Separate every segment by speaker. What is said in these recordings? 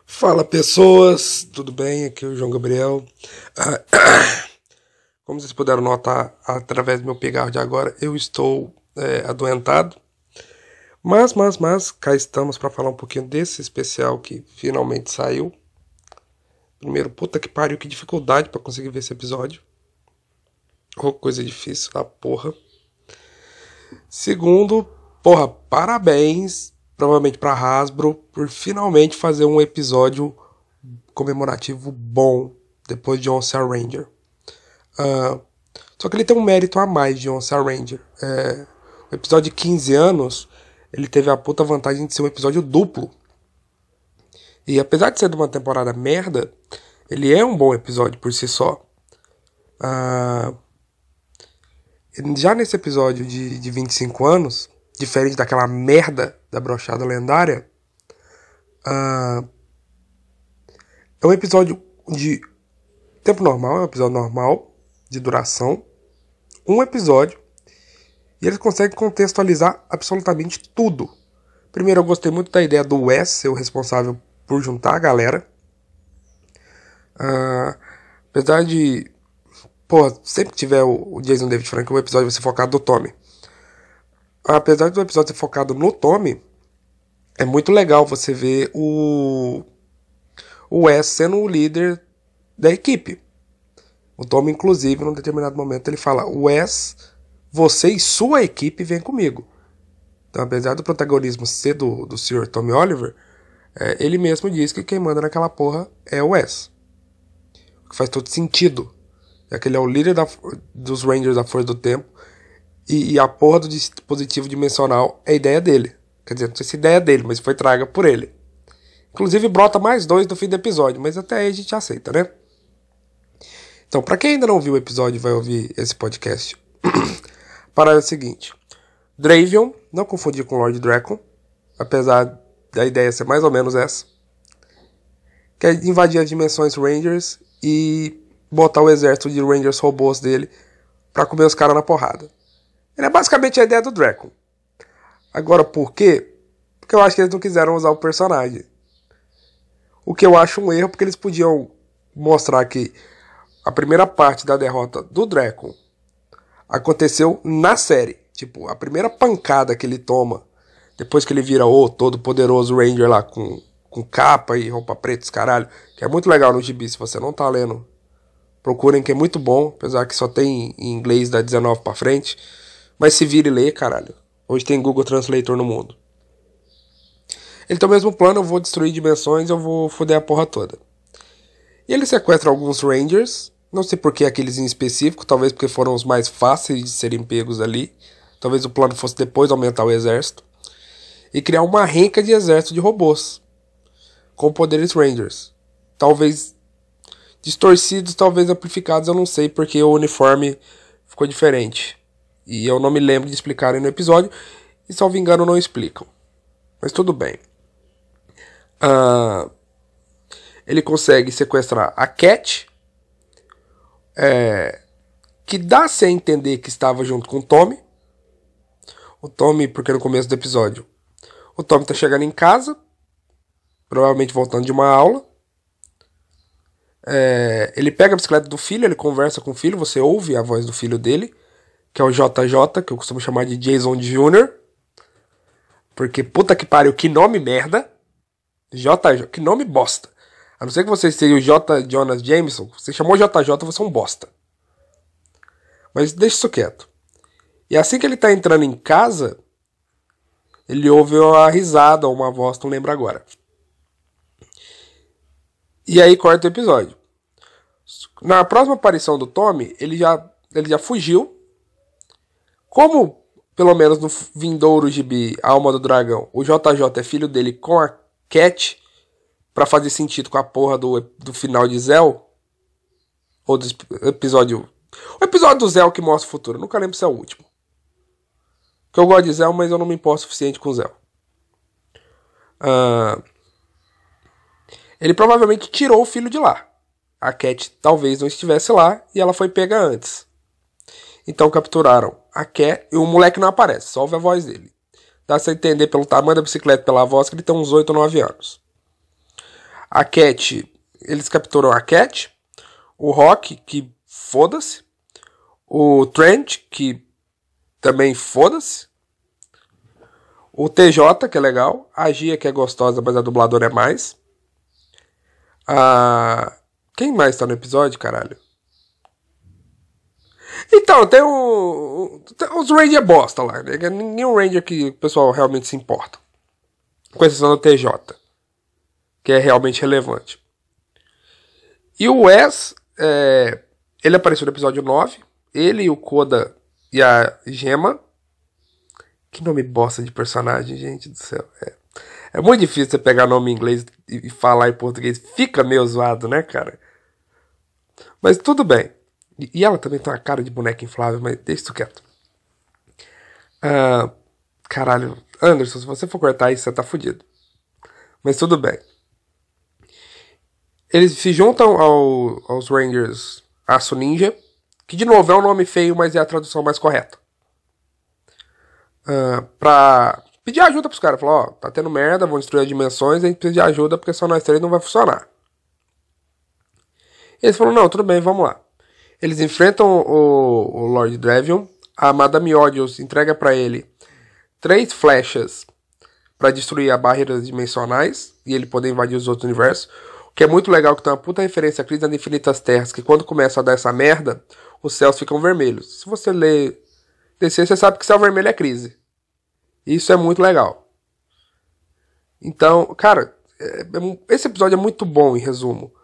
Speaker 1: Fala pessoas, tudo bem? Aqui é o João Gabriel. Como vocês puderam notar através do meu pigarro de agora, eu estou adoentado. Mas, cá estamos para falar um pouquinho desse especial que finalmente saiu. Primeiro, puta que pariu, que dificuldade para conseguir ver esse episódio. Oh, coisa difícil, da porra. Segundo, porra, parabéns, provavelmente pra Hasbro, por finalmente fazer um episódio comemorativo bom depois de Once Ranger. Só que ele tem um mérito a mais de Once Ranger. O episódio de 15 anos, ele teve a puta vantagem de ser um episódio duplo. E apesar de ser de uma temporada merda, ele é um bom episódio por si só. Já nesse episódio de 25 anos, diferente daquela merda da brochada lendária, é um episódio de tempo normal, é um episódio normal, de duração, um episódio, e eles conseguem contextualizar absolutamente tudo. Primeiro, eu gostei muito da ideia do Wes ser o responsável por juntar a galera. Apesar de... Porra, sempre que tiver o Jason David Frank, o episódio vai ser focado no Tommy. Apesar do episódio ser focado no Tommy, é muito legal você ver o Wes sendo o líder da equipe. O Tommy, inclusive, num determinado momento, ele fala: Wes, você e sua equipe vêm comigo. Então, apesar do protagonismo ser do Sr. Tommy Oliver, ele mesmo diz que quem manda naquela porra é o Wes. O que faz todo sentido. Já que ele é o líder dos Rangers da Força do Tempo. E a porra do dispositivo dimensional é ideia dele. Quer dizer, não sei se é ideia dele, mas foi traga por ele. Inclusive brota mais 2 no fim do episódio, mas até aí a gente aceita, né? Então, pra quem ainda não viu o episódio e vai ouvir esse podcast, para é o seguinte: Dravion, não confundir com Lord Drakkon, apesar da ideia ser mais ou menos essa, quer invadir as dimensões Rangers e botar o exército de Rangers robôs dele pra comer os caras na porrada. Ele é basicamente a ideia do Drakkon. Agora, por quê? Porque eu acho que eles não quiseram usar o personagem. O que eu acho um erro, porque eles podiam mostrar que a primeira parte da derrota do Drakkon aconteceu na série. Tipo, a primeira pancada que ele toma, depois que ele vira o todo poderoso Ranger lá com capa e roupa preta, caralho, que é muito legal no gibi, se você não tá lendo. Procurem, que é muito bom, apesar que só tem em inglês da 19 pra frente. Mas se vira e lê, caralho. Hoje tem Google Translator no mundo. Ele tem o mesmo plano: eu vou destruir dimensões, eu vou foder a porra toda. E ele sequestra alguns Rangers, não sei por que aqueles em específico, talvez porque foram os mais fáceis de serem pegos ali. Talvez o plano fosse depois aumentar o exército. E criar uma renca de exército de robôs. Com poderes Rangers. Talvez distorcidos, talvez amplificados, eu não sei, porque o uniforme ficou diferente. E eu não me lembro de explicarem no episódio. E, salvo engano, não explicam. Mas tudo bem. Ele consegue sequestrar a Cat. Que dá-se a entender que estava junto com o Tommy. O Tommy, porque no começo do episódio, o Tommy tá chegando em casa. Provavelmente voltando de uma aula. Ele pega a bicicleta do filho, ele conversa com o filho. Você ouve a voz do filho dele, que é o JJ, que eu costumo chamar de Jason Jr. Porque puta que pariu, que nome merda. JJ, que nome bosta. A não ser que você seja o J. Jonas Jameson, você chamou JJ, você é um bosta. Mas deixa isso quieto. E assim que ele tá entrando em casa, ele ouve a risada ou uma voz, não lembro agora. E aí corta o episódio. Na próxima aparição do Tommy, ele já fugiu. Como, pelo menos no vindouro gibi Alma do Dragão, o JJ é filho dele com a Cat, pra fazer sentido com a porra do final de Zell, ou do episódio... O episódio do Zell que mostra o futuro, eu nunca lembro se é o último. Que eu gosto de Zell, mas eu não me importo o suficiente com Zell. Ele provavelmente tirou o filho de lá. A Cat talvez não estivesse lá e ela foi pega antes. Então capturaram a Cat e o moleque não aparece, só ouve a voz dele. Dá-se a entender pelo tamanho da bicicleta e pela voz que ele tem uns 8 ou 9 anos. A Cat, eles capturam a Cat. O Rock, que foda-se. O Trent, que também foda-se. O TJ, que é legal. A Gia, que é gostosa, mas a dubladora é mais. Quem mais tá no episódio, caralho? Então, tem os Ranger bosta lá. Né? Nenhum Ranger que o pessoal realmente se importa. Com exceção do TJ. Que é realmente relevante. E o Wes, ele apareceu no episódio 9. Ele, o Koda e a Gemma. Que nome bosta de personagem, gente do céu. É muito difícil você pegar nome em inglês e falar em português. Fica meio zoado, né, cara? Mas tudo bem. E ela também tem uma cara de boneca inflável, mas deixa isso quieto. Caralho. Anderson, se você for cortar isso, você tá fudido. Mas tudo bem. Eles se juntam aos Rangers Aço Ninja, que de novo é um nome feio, mas é a tradução mais correta. Pra pedir ajuda pros caras. Falar, tá tendo merda, vão destruir as dimensões, a gente precisa de ajuda porque só nós três não vai funcionar. Eles falam, não, tudo bem, vamos lá. Eles enfrentam o Lord Dravion. A Madame Odious entrega pra ele 3 flechas pra destruir as barreiras dimensionais e ele poder invadir os outros universos. O que é muito legal, que tem uma puta referência à Crise das Infinitas Terras, que quando começa a dar essa merda, os céus ficam vermelhos. Se você ler DC, você sabe que céu vermelho é crise. Isso é muito legal. Então, cara, esse episódio é muito bom, em resumo.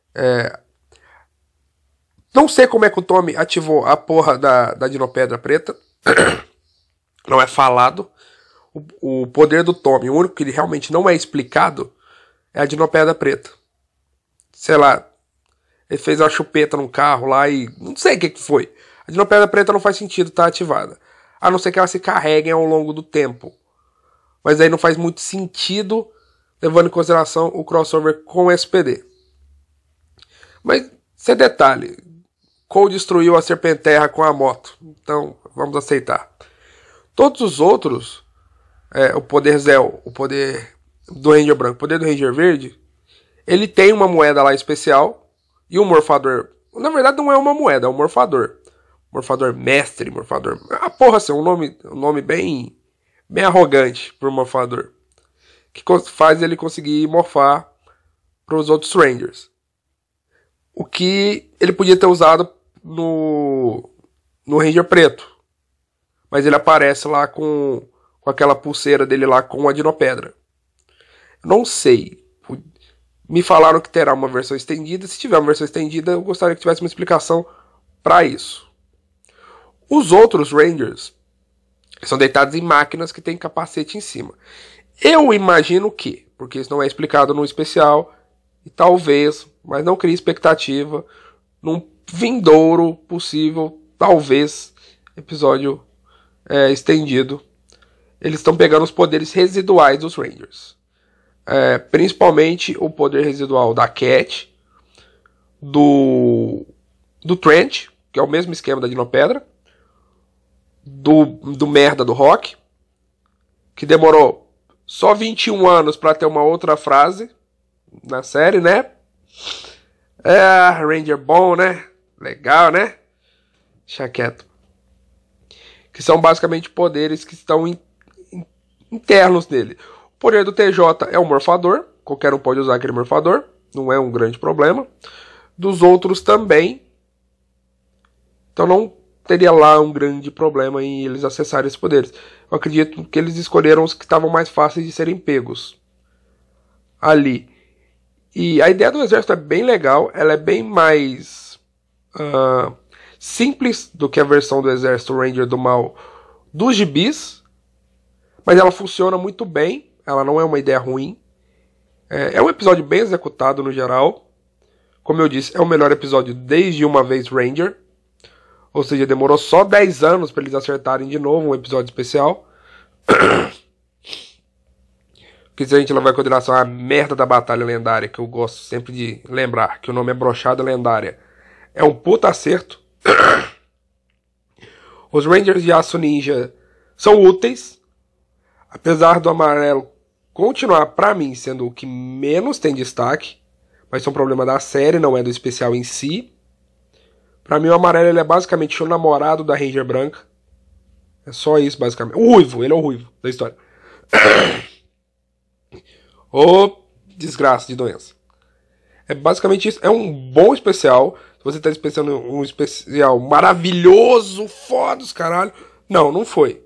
Speaker 1: Não sei como é que o Tommy ativou a porra da Dinopedra Preta. Não é falado. O poder do Tommy, o único que ele realmente não é explicado, é a Dinopedra Preta. Sei lá, ele fez uma chupeta num carro lá e... Não sei o que foi. A Dinopedra Preta não faz sentido estar ativada. A não ser que elas se carreguem ao longo do tempo. Mas aí não faz muito sentido, levando em consideração o crossover com o SPD. Mas, sem detalhe, Cole destruiu a Serpenterra com a moto. Então, vamos aceitar. Todos os outros, o poder Zell, o poder do Ranger Branco, o poder do Ranger Verde, ele tem uma moeda lá especial. E o morfador, na verdade não é uma moeda, é um morfador. Morfador mestre, morfador... porra, assim, um nome bem arrogante pro morfador. Que faz ele conseguir morfar pros outros Rangers. O que ele podia ter usado no Ranger Preto. Mas ele aparece lá com aquela pulseira dele lá com a Dinopedra. Não sei. Me falaram que terá uma versão estendida. Se tiver uma versão estendida, eu gostaria que tivesse uma explicação para isso. Os outros Rangers são deitados em máquinas que tem capacete em cima. Eu imagino que, porque isso não é explicado no especial, e talvez, mas não crie expectativa, num vindouro possível, talvez, episódio estendido, eles estão pegando os poderes residuais dos Rangers. Principalmente o poder residual da Cat, do Trent, que é o mesmo esquema da Dinopedra, do merda do Rock, que demorou só 21 anos pra ter uma outra frase na série, né? Ranger bom, né? Legal, né? Deixa quieto. Que são basicamente poderes que estão internos dele. O poder do TJ é o morfador. Qualquer um pode usar aquele morfador. Não é um grande problema. Dos outros também. Então não teria lá um grande problema em eles acessarem esses poderes. Eu acredito que eles escolheram os que estavam mais fáceis de serem pegos ali. E a ideia do exército é bem legal. Ela é bem mais simples do que a versão do exército Ranger do Mal dos gibis. Mas ela funciona muito bem. Ela não é uma ideia ruim. É um episódio bem executado no geral. Como eu disse, é o melhor episódio desde Uma Vez Ranger. Ou seja, demorou só 10 anos para eles acertarem de novo um episódio especial. Que se a gente levar em consideração a merda da Batalha Lendária, que eu gosto sempre de lembrar, que o nome é Brochada Lendária, é um puta acerto. Os Rangers de Aço Ninja são úteis. Apesar do amarelo continuar, pra mim, sendo o que menos tem destaque. mas isso é um problema da série, não é do especial em si. Pra mim, o amarelo ele é basicamente o namorado da Ranger branca. É só isso, basicamente. O ruivo, ele é o ruivo da história. Ô, desgraça de doença. É basicamente isso. É um bom especial. Se você tá pensando em um especial maravilhoso, foda os caralho. Não, não foi.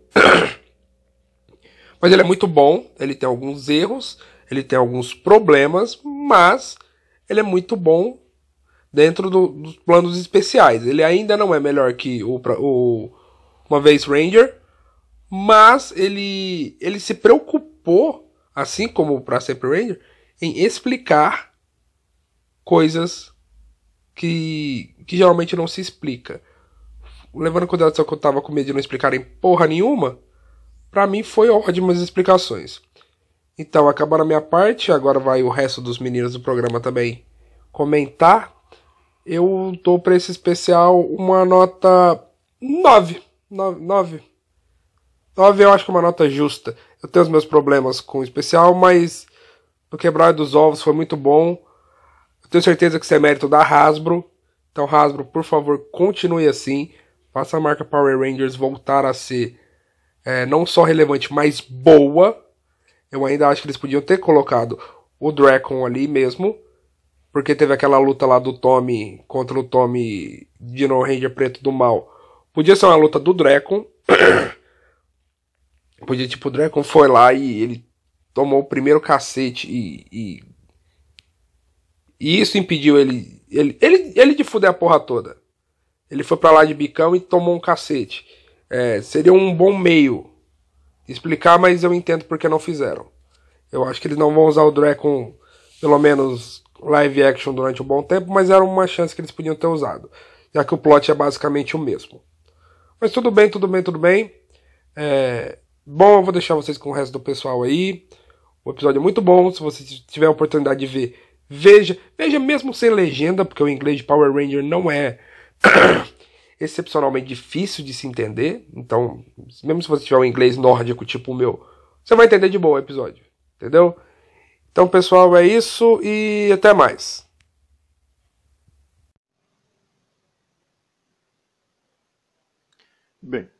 Speaker 1: Mas ele é muito bom. Ele tem alguns erros. Ele tem alguns problemas. Mas ele é muito bom dentro dos planos especiais. Ele ainda não é melhor que o Uma Vez Ranger. Mas ele se preocupou, assim como o Pra Sempre Ranger, em explicar coisas que geralmente não se explica. Levando em consideração que eu tava com medo de não explicarem porra nenhuma, pra mim foi ótimas explicações. Então, acabando a minha parte, agora vai o resto dos meninos do programa também comentar. Eu dou pra esse especial uma nota 9. 9. 9 eu acho que é uma nota justa. Eu tenho os meus problemas com o especial, mas no Quebrar dos Ovos foi muito bom. Eu tenho certeza que isso é mérito da Hasbro. Então, Hasbro, por favor, continue assim. Faça a marca Power Rangers voltar a ser não só relevante, mas boa. Eu ainda acho que eles podiam ter colocado o Dracon ali mesmo. Porque teve aquela luta lá do Tommy contra o Tommy Dino Ranger Preto do Mal. Podia ser uma luta do Dracon. Podia, tipo, o Dracon foi lá e ele tomou o primeiro cacete e isso impediu ele de fuder a porra toda. Ele foi pra lá de bicão e tomou um cacete. Seria um bom meio de explicar, mas eu entendo porque não fizeram. Eu acho que eles não vão usar o Dracon, pelo menos live action, durante um bom tempo, mas era uma chance que eles podiam ter usado, já que o plot é basicamente o mesmo. Mas tudo bem, tudo bem, tudo bem. Bom, eu vou deixar vocês com o resto do pessoal aí. O episódio é muito bom. Se você tiver a oportunidade de ver, veja. Veja mesmo sem legenda, porque o inglês de Power Ranger não é excepcionalmente difícil de se entender. Então, mesmo se você tiver um inglês nórdico tipo o meu, você vai entender de boa o episódio. Entendeu? Então, pessoal, é isso e até mais.
Speaker 2: Bem,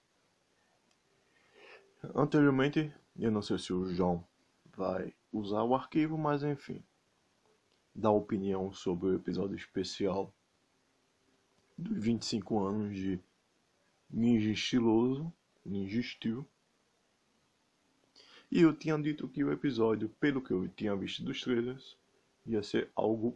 Speaker 2: anteriormente, eu não sei se o João vai usar o arquivo, mas enfim, dar opinião sobre o episódio especial dos 25 anos de Ninja Estiloso, Ninja Steel. E eu tinha dito que o episódio, pelo que eu tinha visto dos trailers, ia ser algo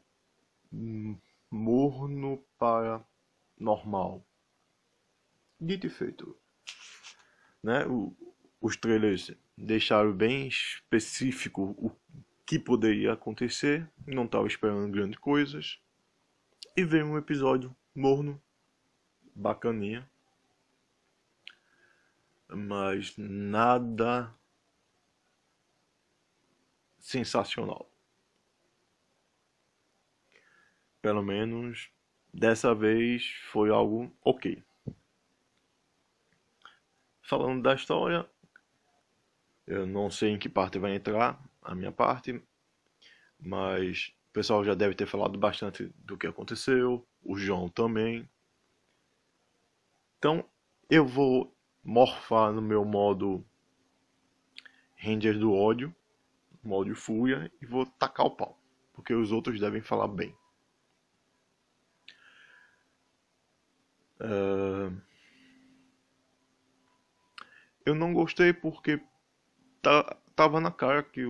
Speaker 2: morno para normal. Dito e feito, né? Os trailers deixaram bem específico o que poderia acontecer, não estava esperando grandes coisas, e veio um episódio morno, bacaninha, mas nada sensacional. Pelo menos dessa vez foi algo ok. Falando da história, eu não sei em que parte vai entrar a minha parte, mas o pessoal já deve ter falado bastante do que aconteceu, o João também. Então eu vou morfar no meu modo Ranger do ódio, modo fúria, e vou tacar o pau, porque os outros devem falar bem. Eu não gostei porque tava na cara que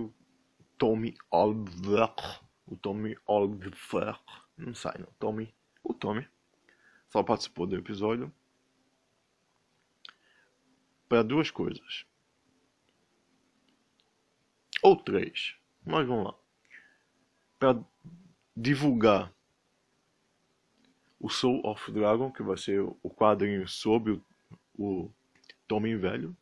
Speaker 2: o Tommy Oliver, não sai não, o Tommy só participou do episódio para duas coisas, ou três, mas vamos lá, para divulgar o Soul of Dragon, que vai ser o quadrinho sobre o Tommy velho,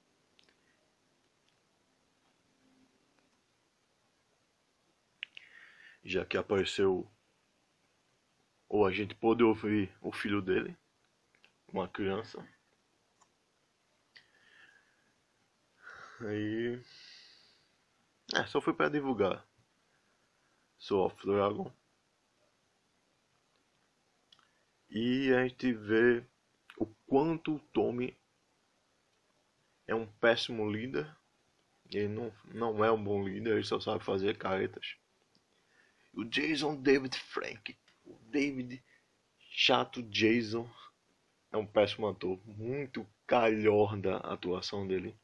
Speaker 2: já que apareceu, ou a gente pôde ouvir o filho dele, uma criança. Aí só foi para divulgar Soul of Dragon. E a gente vê o quanto o Tommy é um péssimo líder. Ele não é um bom líder, ele só sabe fazer caretas. O Jason David Frank, o David chato Jason, é um péssimo ator. Muito calhorda a atuação dele.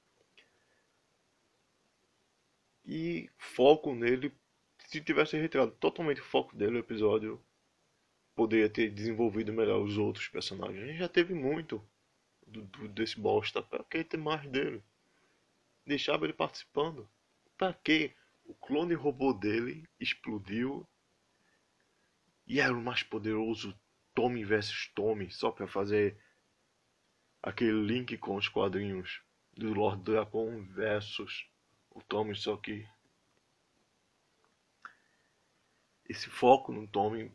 Speaker 2: E foco nele, se tivesse retirado totalmente o foco dele, o episódio poderia ter desenvolvido melhor os outros personagens. A gente já teve muito desse bosta. Pra que ter mais dele? Deixava ele participando. Pra que? O clone robô dele explodiu e era o mais poderoso Tommy versus Tommy, só pra fazer aquele link com os quadrinhos do Lord Dracon versus o Tommy, só que esse foco no Tommy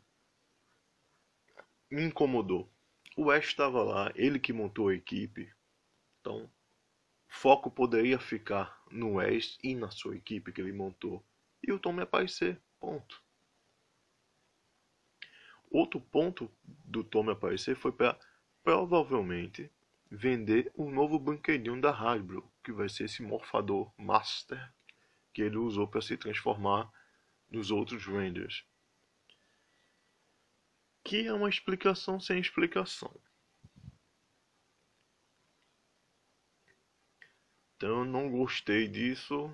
Speaker 2: me incomodou. O Ash estava lá, ele que montou a equipe, então o foco poderia ficar no Ash e na sua equipe que ele montou, e o Tommy aparecer, ponto. Outro ponto do Tommy aparecer foi para provavelmente vender um novo brinquedinho da Hasbro, que vai ser esse morfador Master que ele usou para se transformar nos outros Rangers. Que é uma explicação sem explicação. Então eu não gostei disso.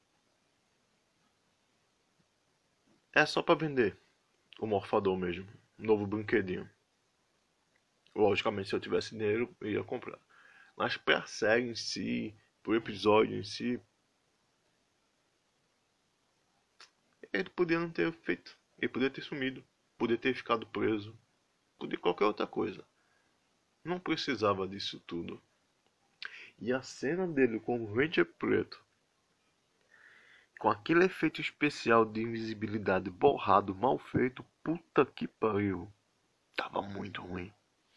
Speaker 2: É só para vender o morfador mesmo, um novo brinquedinho. Logicamente, se eu tivesse dinheiro, eu ia comprar. Mas pra série em si, pro episódio em si, ele podia não ter feito. Ele podia ter sumido, podia ter ficado preso, podia qualquer outra coisa. Não precisava disso tudo. E a cena dele com o Ranger preto, com aquele efeito especial de invisibilidade borrado, mal feito, puta que pariu. Tava muito ruim.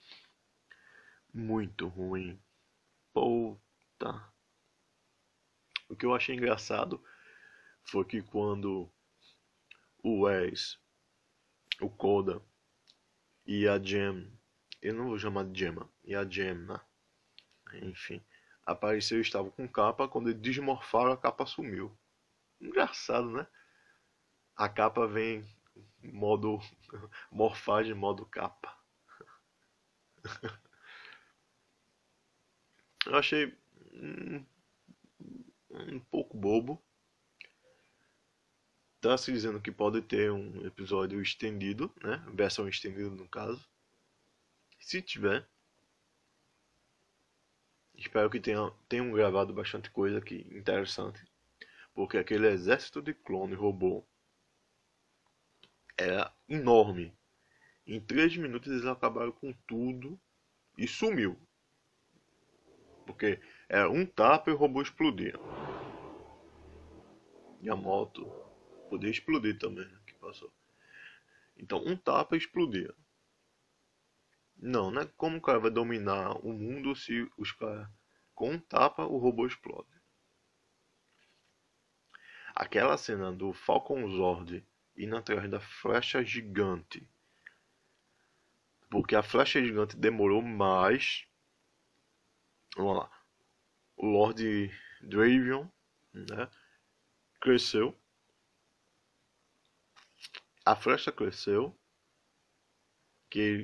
Speaker 2: Muito ruim. Puta. O que eu achei engraçado foi que quando o Wes, o Koda e a Jem, eu não vou chamar de Gemma, e a Jem, né? Enfim, apareceu e estava com capa, quando eles desmorfaram a capa sumiu. Engraçado, né? A capa vem modo morfagem, modo capa. Eu achei um pouco bobo. Tá se dizendo que pode ter um episódio estendido, né? Versão estendida no caso. Se tiver, espero que tenham gravado bastante coisa aqui interessante. Porque aquele exército de clone robô era enorme. Em 3 minutos eles acabaram com tudo e sumiu. Porque era um tapa e o robô explodia. E a moto podia explodir também, que passou. Então um tapa e explodia. Não, né? Como o cara vai dominar o mundo se os caras com um tapa o robô explode? Aquela cena do Falcon Zord indo atrás da flecha gigante. Porque a flecha gigante demorou mais. Vamos lá. O Lord Dravion, né, cresceu. A flecha cresceu. Que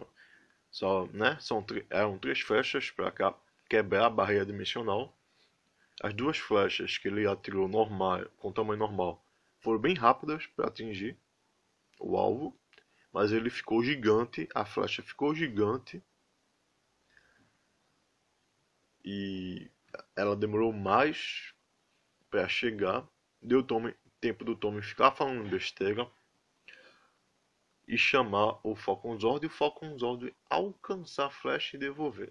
Speaker 2: eram 3 flechas para quebrar a barreira dimensional. As 2 flechas que ele atirou normal, com tamanho normal, foram bem rápidas para atingir o alvo, mas ele ficou gigante, a flecha ficou gigante e ela demorou mais para chegar. Deu tempo do Tommy ficar falando besteira e chamar o Falcon Zord e o Falcon Zord alcançar a flecha e devolver.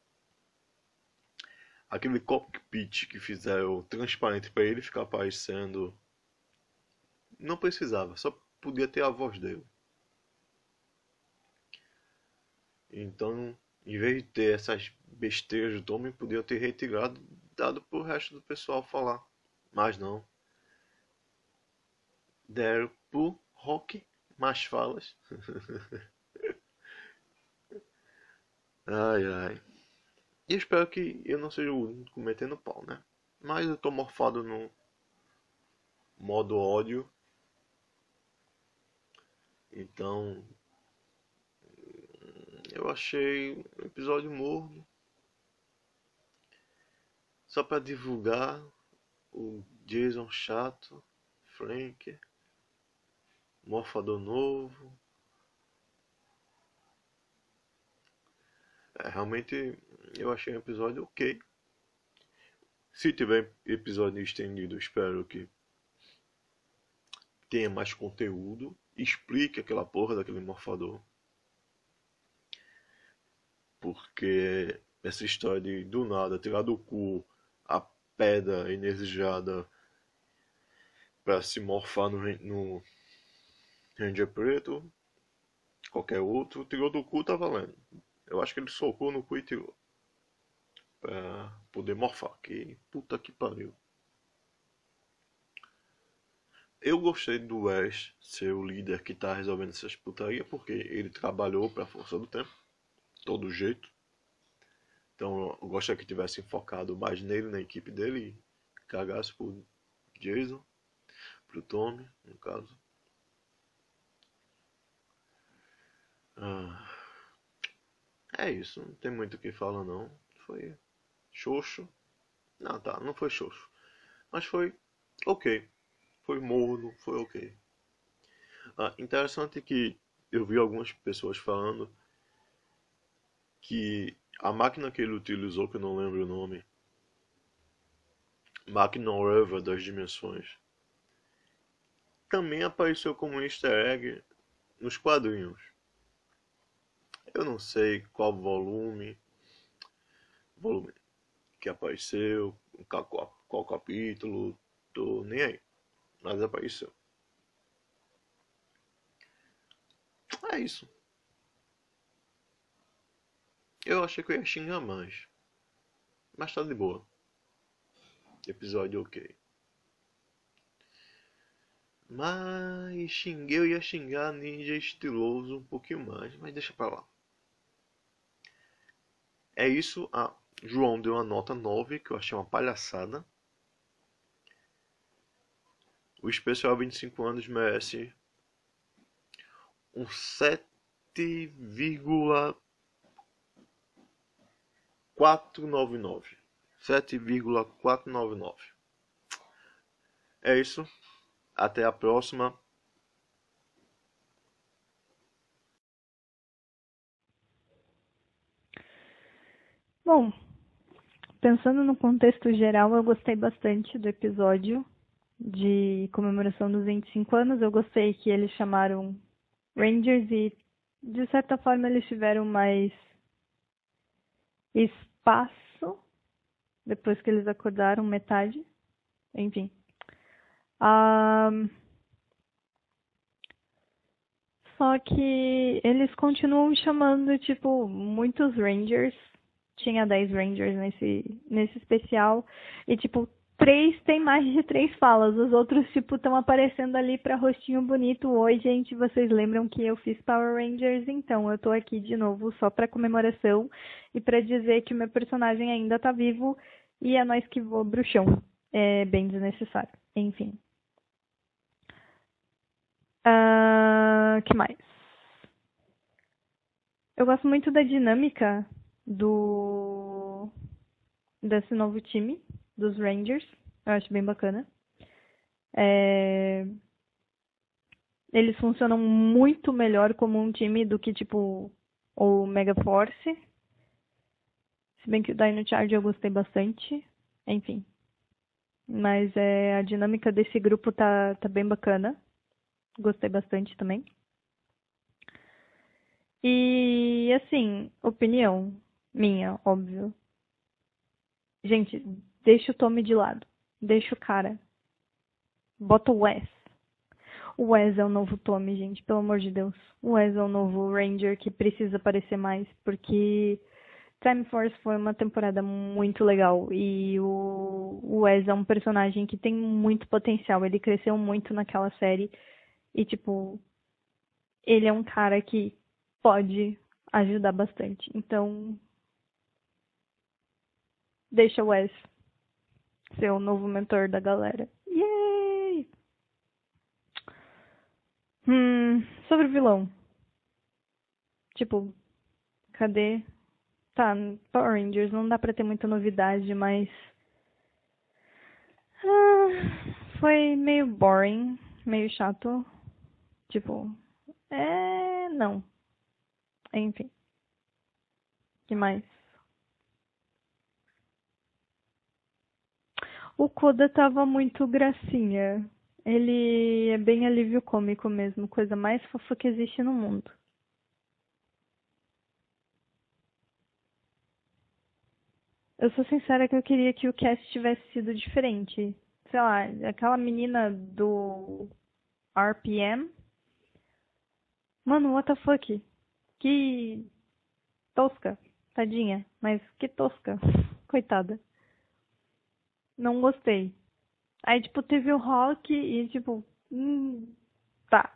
Speaker 2: Aquele cockpit que fizeram transparente para ele ficar aparecendo, não precisava, só podia ter a voz dele. Então, em vez de ter essas besteiras do Tommy, podia ter retirado, dado pro resto do pessoal falar. Mas não. Deram pro Rock mais falas. Ai, ai. E espero que eu não seja o único cometendo pau, né? Mas eu tô morfado no modo ódio. Então, eu achei um episódio morno. Só pra divulgar o Jason chato, Frank, morfador novo. Realmente eu achei um episódio ok. Se tiver episódio estendido, espero que tenha mais conteúdo. Explique aquela porra daquele morfador. Porque essa história de do nada tirar do cu a pedra energizada pra se morfar no Ranger Preto, qualquer outro, tirou do cu, tá valendo. Eu acho que ele socou no cu e tirou. Pra poder morfar. Que puta que pariu. Eu gostei do Wes ser o líder que tá resolvendo essas putarias, porque ele trabalhou pra Força do Tempo, todo jeito. Então eu gostaria que tivesse focado mais nele, na equipe dele, e cagasse pro Jason, pro Tommy, no caso. Ah, é isso, não tem muito o que falar não. Foi xoxo. Não, tá, não foi xoxo. Mas foi ok. Foi morno, foi ok. Interessante que eu vi algumas pessoas falando que a máquina que ele utilizou, que eu não lembro o nome, máquina Oreva das dimensões, também apareceu como um easter egg nos quadrinhos. Eu não sei volume que apareceu, qual capítulo, tô nem aí, mas apareceu. É isso. Eu achei que eu ia xingar mais, mas tá de boa. Episódio ok. Mas xinguei, eu ia xingar Ninja Estiloso um pouquinho mais, mas deixa pra lá. É isso, João deu uma nota 9, que eu achei uma palhaçada. O especial 25 anos merece um 7,499. 7,499. É isso. Até a próxima.
Speaker 3: Bom, pensando no contexto geral, eu gostei bastante do episódio de comemoração dos 25 anos. Eu gostei que eles chamaram Rangers e, de certa forma, eles tiveram mais espaço depois que eles acordaram metade. Enfim. Só que eles continuam chamando, tipo, muitos Rangers. Tinha 10 Rangers nesse especial. E, tipo, 3 tem mais de 3 falas. Os outros, tipo, estão aparecendo ali pra rostinho bonito. Oi, gente, vocês lembram que eu fiz Power Rangers? Então, eu tô aqui de novo só pra comemoração. E pra dizer que o meu personagem ainda tá vivo. E é nós que voa bruxão. É bem desnecessário. Enfim. Que mais? Eu gosto muito da dinâmica desse novo time, dos Rangers. Eu acho bem bacana. Eles funcionam muito melhor como um time do que, tipo, o Mega Force. Se bem que o Dino Charge eu gostei bastante. Enfim. Mas a dinâmica desse grupo tá bem bacana. Gostei bastante também. E, assim, opinião minha, óbvio. Gente, deixa o Tommy de lado. Deixa o cara. Bota o Wes. O Wes é o novo Tommy, gente, pelo amor de Deus. O Wes é o novo Ranger que precisa aparecer mais, porque Time Force foi uma temporada muito legal. E o Wes é um personagem que tem muito potencial. Ele cresceu muito naquela série. E, tipo, ele é um cara que pode ajudar bastante. Então, deixa o Wes ser o novo mentor da galera. Yay! Sobre o vilão. Tipo, cadê? Tá, Power Rangers não dá pra ter muita novidade, mas foi meio boring, meio chato. Tipo, não. Enfim. Que mais? O Koda tava muito gracinha. Ele é bem alívio cômico mesmo, coisa mais fofa que existe no mundo. Eu sou sincera que eu queria que o cast tivesse sido diferente. Sei lá, aquela menina do RPM. Mano, what the fuck? Que tosca. Tadinha. Mas que tosca. Coitada. Não gostei. Aí, tipo, teve o Rock e, tipo... Tá.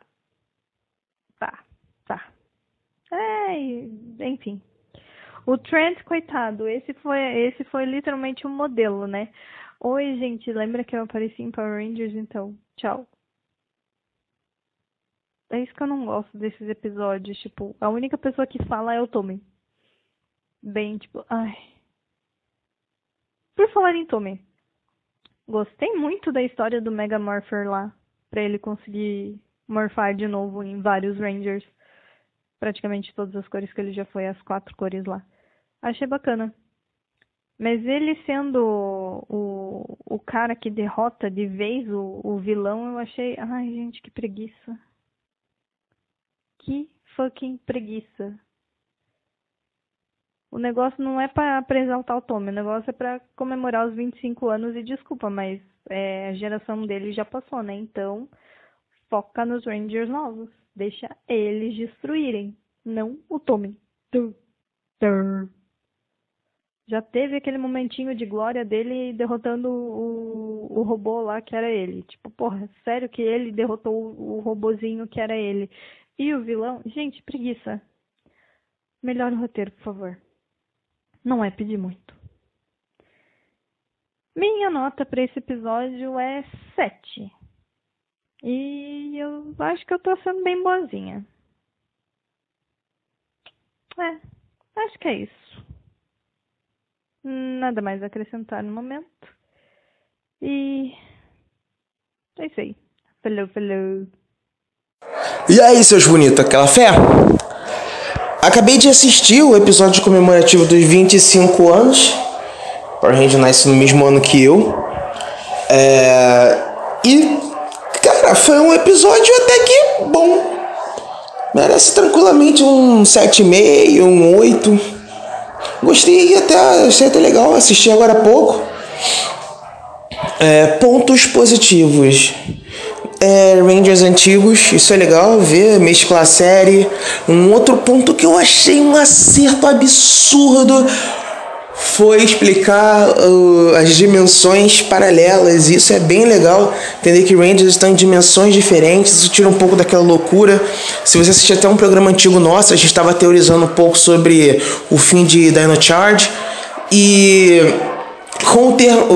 Speaker 3: Enfim. O Trent, coitado, esse foi literalmente um modelo, né? Oi, gente, lembra que eu apareci em Power Rangers? Então, tchau. É isso que eu não gosto desses episódios, tipo, a única pessoa que fala é o Tommy. Bem, tipo, ai. Por falar em Tommy, gostei muito da história do Mega Morpher lá, pra ele conseguir morfar de novo em vários Rangers. Praticamente todas as cores que ele já foi, as 4 cores lá. Achei bacana. Mas ele sendo o cara que derrota de vez o vilão, eu achei... Ai, gente, que preguiça. Que fucking preguiça. O negócio não é pra exaltar o Tommy, o negócio é pra comemorar os 25 anos e desculpa, mas a geração dele já passou, né? Então, foca nos Rangers novos. Deixa eles destruírem, não o Tommy. Já teve aquele momentinho de glória dele derrotando o robô lá que era ele. Tipo, porra, sério que ele derrotou o robozinho que era ele. E o vilão? Gente, preguiça. Melhore o roteiro, por favor. Não é pedir muito. Minha nota pra esse episódio é 7. E eu acho que eu tô sendo bem boazinha. Acho que é isso. Nada mais a acrescentar no momento. E é isso aí. Falou.
Speaker 4: E aí, seus bonitos, aquela fé? Acabei de assistir o episódio comemorativo dos 25 anos. Power Rangers nasce no mesmo ano que eu. E, cara, foi um episódio até que bom. Merece tranquilamente um 7,5, um 8. Gostei, achei até legal, assisti agora há pouco. Pontos positivos. Rangers antigos, isso é legal ver, mesclar a série. Um outro ponto que eu achei um acerto absurdo foi explicar as dimensões paralelas. Isso é bem legal, entender que Rangers estão em dimensões diferentes. Isso tira um pouco daquela loucura. Se você assistir até um programa antigo nosso, a gente estava teorizando um pouco sobre o fim de Dino Charge. E com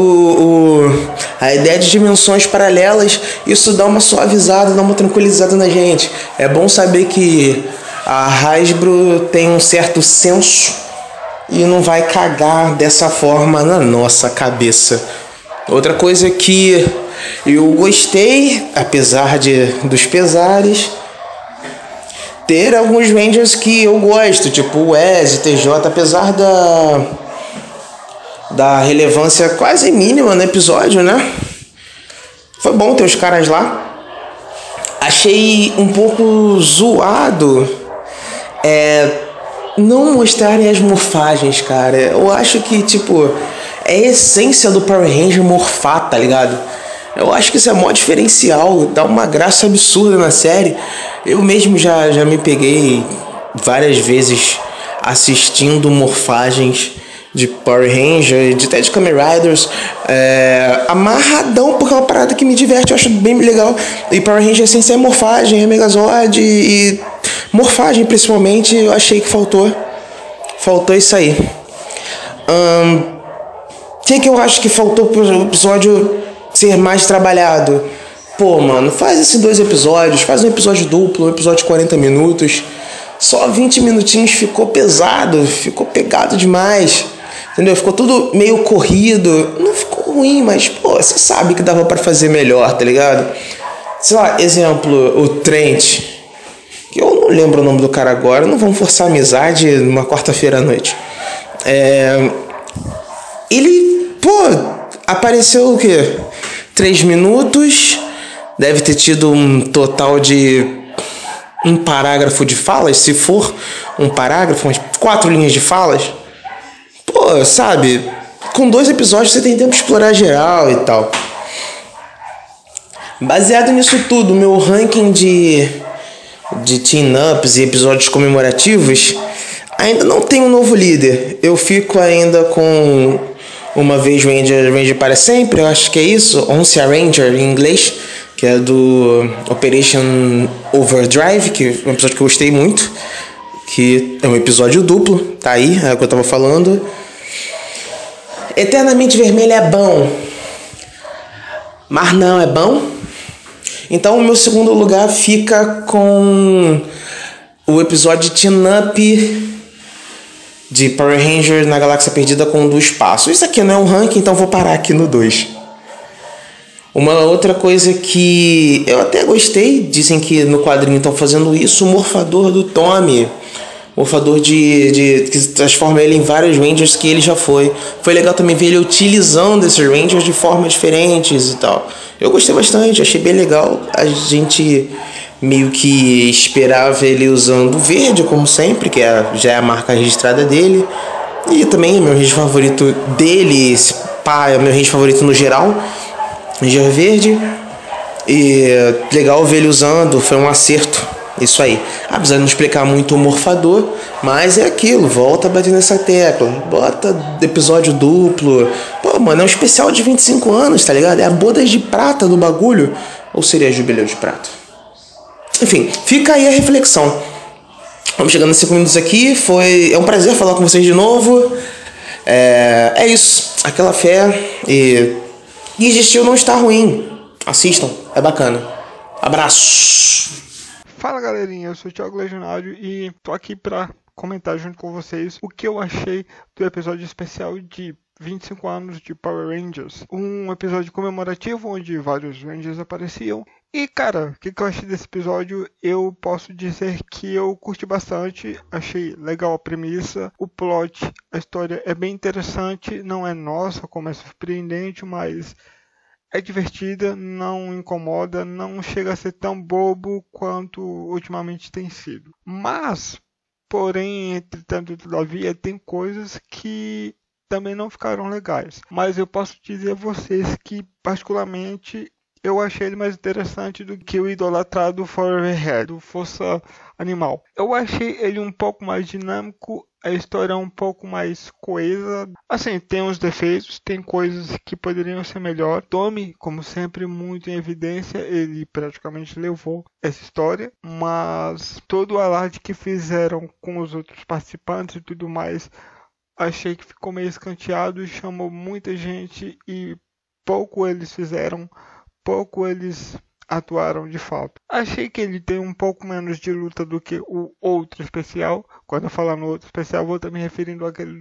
Speaker 4: a ideia de dimensões paralelas, isso dá uma suavizada, dá uma tranquilizada na gente. É bom saber que a Hasbro tem um certo senso e não vai cagar dessa forma na nossa cabeça. Outra coisa que eu gostei, apesar dos pesares, ter alguns Rangers que eu gosto, tipo o Wes, TJ, apesar da relevância quase mínima no episódio, né? Foi bom ter os caras lá. Achei um pouco zoado não mostrarem as morfagens, cara. Eu acho que, tipo, é a essência do Power Ranger morfar, tá ligado? Eu acho que isso é mó diferencial, dá uma graça absurda na série. Eu mesmo já me peguei várias vezes assistindo morfagens de Power Ranger, até de Kamen Riders, amarradão, porque é uma parada que me diverte, eu acho bem legal. E Power Ranger sem ser morfagem, é Megazord, e Morfagem, principalmente, eu achei que faltou isso aí. O que eu acho que faltou pro episódio ser mais trabalhado? Pô, mano, faz esses 2 episódios, faz um episódio duplo, um episódio de 40 minutos. Só 20 minutinhos ficou pesado, ficou pegado demais. Entendeu? Ficou tudo meio corrido. Não ficou ruim, mas, pô, você sabe que dava pra fazer melhor, tá ligado? Sei lá, exemplo, o Trent. Que eu não lembro o nome do cara agora. Não vamos forçar a amizade numa quarta-feira à noite. Ele, pô, apareceu o quê? 3 minutos. Deve ter tido um total de um parágrafo de falas. Se for um parágrafo, umas 4 linhas de falas. Pô, sabe? Com 2 episódios você tem tempo de explorar geral e tal. Baseado nisso tudo, meu ranking de team-ups e episódios comemorativos ainda não tem um novo líder. Eu fico ainda com Uma Vez Ranger para Sempre, eu acho que é isso. Once a Ranger em inglês, que é do Operation Overdrive, que é um episódio que eu gostei muito, que é um episódio duplo, tá aí, é o que eu tava falando. Eternamente Vermelho é bom, mas não é bom. Então o meu segundo lugar fica com o episódio de Team Up de Power Ranger na Galáxia Perdida com do Espaço. Isso aqui não é um ranking, então vou parar aqui no 2. Uma outra coisa que eu até gostei, dizem que no quadrinho estão fazendo isso, o morfador do Tommy. Morfador que transforma ele em vários Rangers que ele já foi. Foi legal também ver ele utilizando esses Rangers de formas diferentes e tal. Eu gostei bastante, achei bem legal. A gente meio que esperava ele usando o verde, como sempre, que já é a marca registrada dele. E também é meu Ranger favorito dele, esse pá, é meu Ranger favorito no geral, Ranger verde. E legal ver ele usando, foi um acerto. Isso aí. Apesar de não explicar muito o morfador, mas é aquilo, volta a bater nessa tecla. Bota episódio duplo. Pô, mano, é um especial de 25 anos, tá ligado? É a bodas de prata do bagulho. Ou seria jubileu de prata? Enfim, fica aí a reflexão. Vamos chegando a 5 minutos aqui. É um prazer falar com vocês de novo. É isso. Aquela fé. E Desistiu não está ruim. Assistam, é bacana. Abraço.
Speaker 5: Fala galerinha, eu sou o Thiago Legionário e tô aqui pra comentar junto com vocês o que eu achei do episódio especial de 25 anos de Power Rangers. Um episódio comemorativo onde vários Rangers apareciam. E cara, o que eu achei desse episódio? Eu posso dizer que eu curti bastante, achei legal a premissa, o plot, a história é bem interessante, não é nossa como é surpreendente, mas é divertida, não incomoda, não chega a ser tão bobo quanto ultimamente tem sido. Mas, porém, entretanto, todavia, tem coisas que também não ficaram legais. Mas eu posso dizer a vocês que, particularmente, eu achei ele mais interessante do que o idolatrado Forever Head, do Força Animal. Eu achei ele um pouco mais dinâmico, a história é um pouco mais coesa. Assim, tem uns defeitos, tem coisas que poderiam ser melhor. Tommy, como sempre, muito em evidência, ele praticamente levou essa história, mas todo o alarde que fizeram com os outros participantes e tudo mais, achei que ficou meio escanteado e chamou muita gente e pouco eles fizeram, pouco eles atuaram de fato. Achei que ele tem um pouco menos de luta do que o outro especial. Quando eu falar no outro especial, vou estar me referindo àquele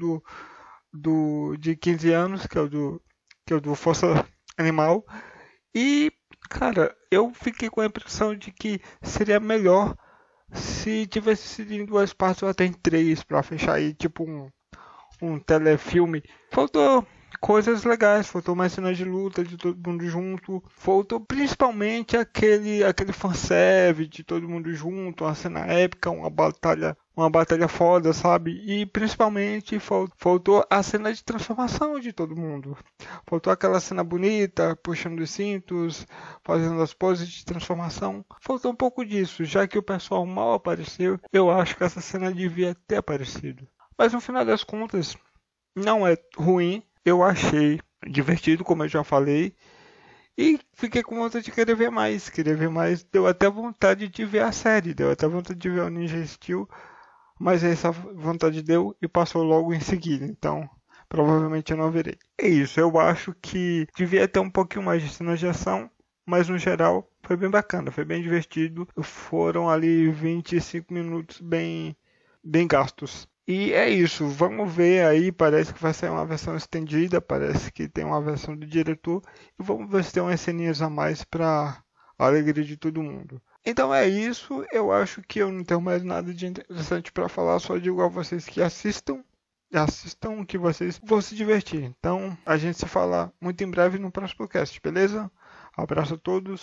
Speaker 5: de 15 anos, que é o do Força Animal. E, cara, eu fiquei com a impressão de que seria melhor se tivesse sido em 2 partes ou até em 3, para fechar aí, tipo um telefilme. Faltou coisas legais, faltou mais cenas de luta de todo mundo junto, faltou principalmente aquele fanservice de todo mundo junto, uma cena épica, uma batalha foda, sabe? E principalmente faltou a cena de transformação de todo mundo. Faltou aquela cena bonita, puxando os cintos, fazendo as poses de transformação. Faltou um pouco disso, já que o pessoal mal apareceu, eu acho que essa cena devia ter aparecido. Mas no final das contas, não é ruim. Eu achei divertido, como eu já falei, E fiquei com vontade de querer ver mais. Deu até vontade de ver a série. Deu até vontade de ver o Ninja Steel. Mas essa vontade deu e passou logo em seguida. Então, provavelmente eu não verei. É isso. Eu acho que devia ter um pouquinho mais de cena de ação. Mas no geral, foi bem bacana. Foi bem divertido. Foram ali 25 minutos bem gastos. E é isso, vamos ver aí, parece que vai sair uma versão estendida, parece que tem uma versão do diretor, e vamos ver se tem umas ceninhas a mais para a alegria de todo mundo. Então é isso, eu acho que eu não tenho mais nada de interessante para falar, só digo a vocês que assistam, que vocês vão se divertir. Então a gente se fala muito em breve no próximo podcast, beleza? Abraço a todos.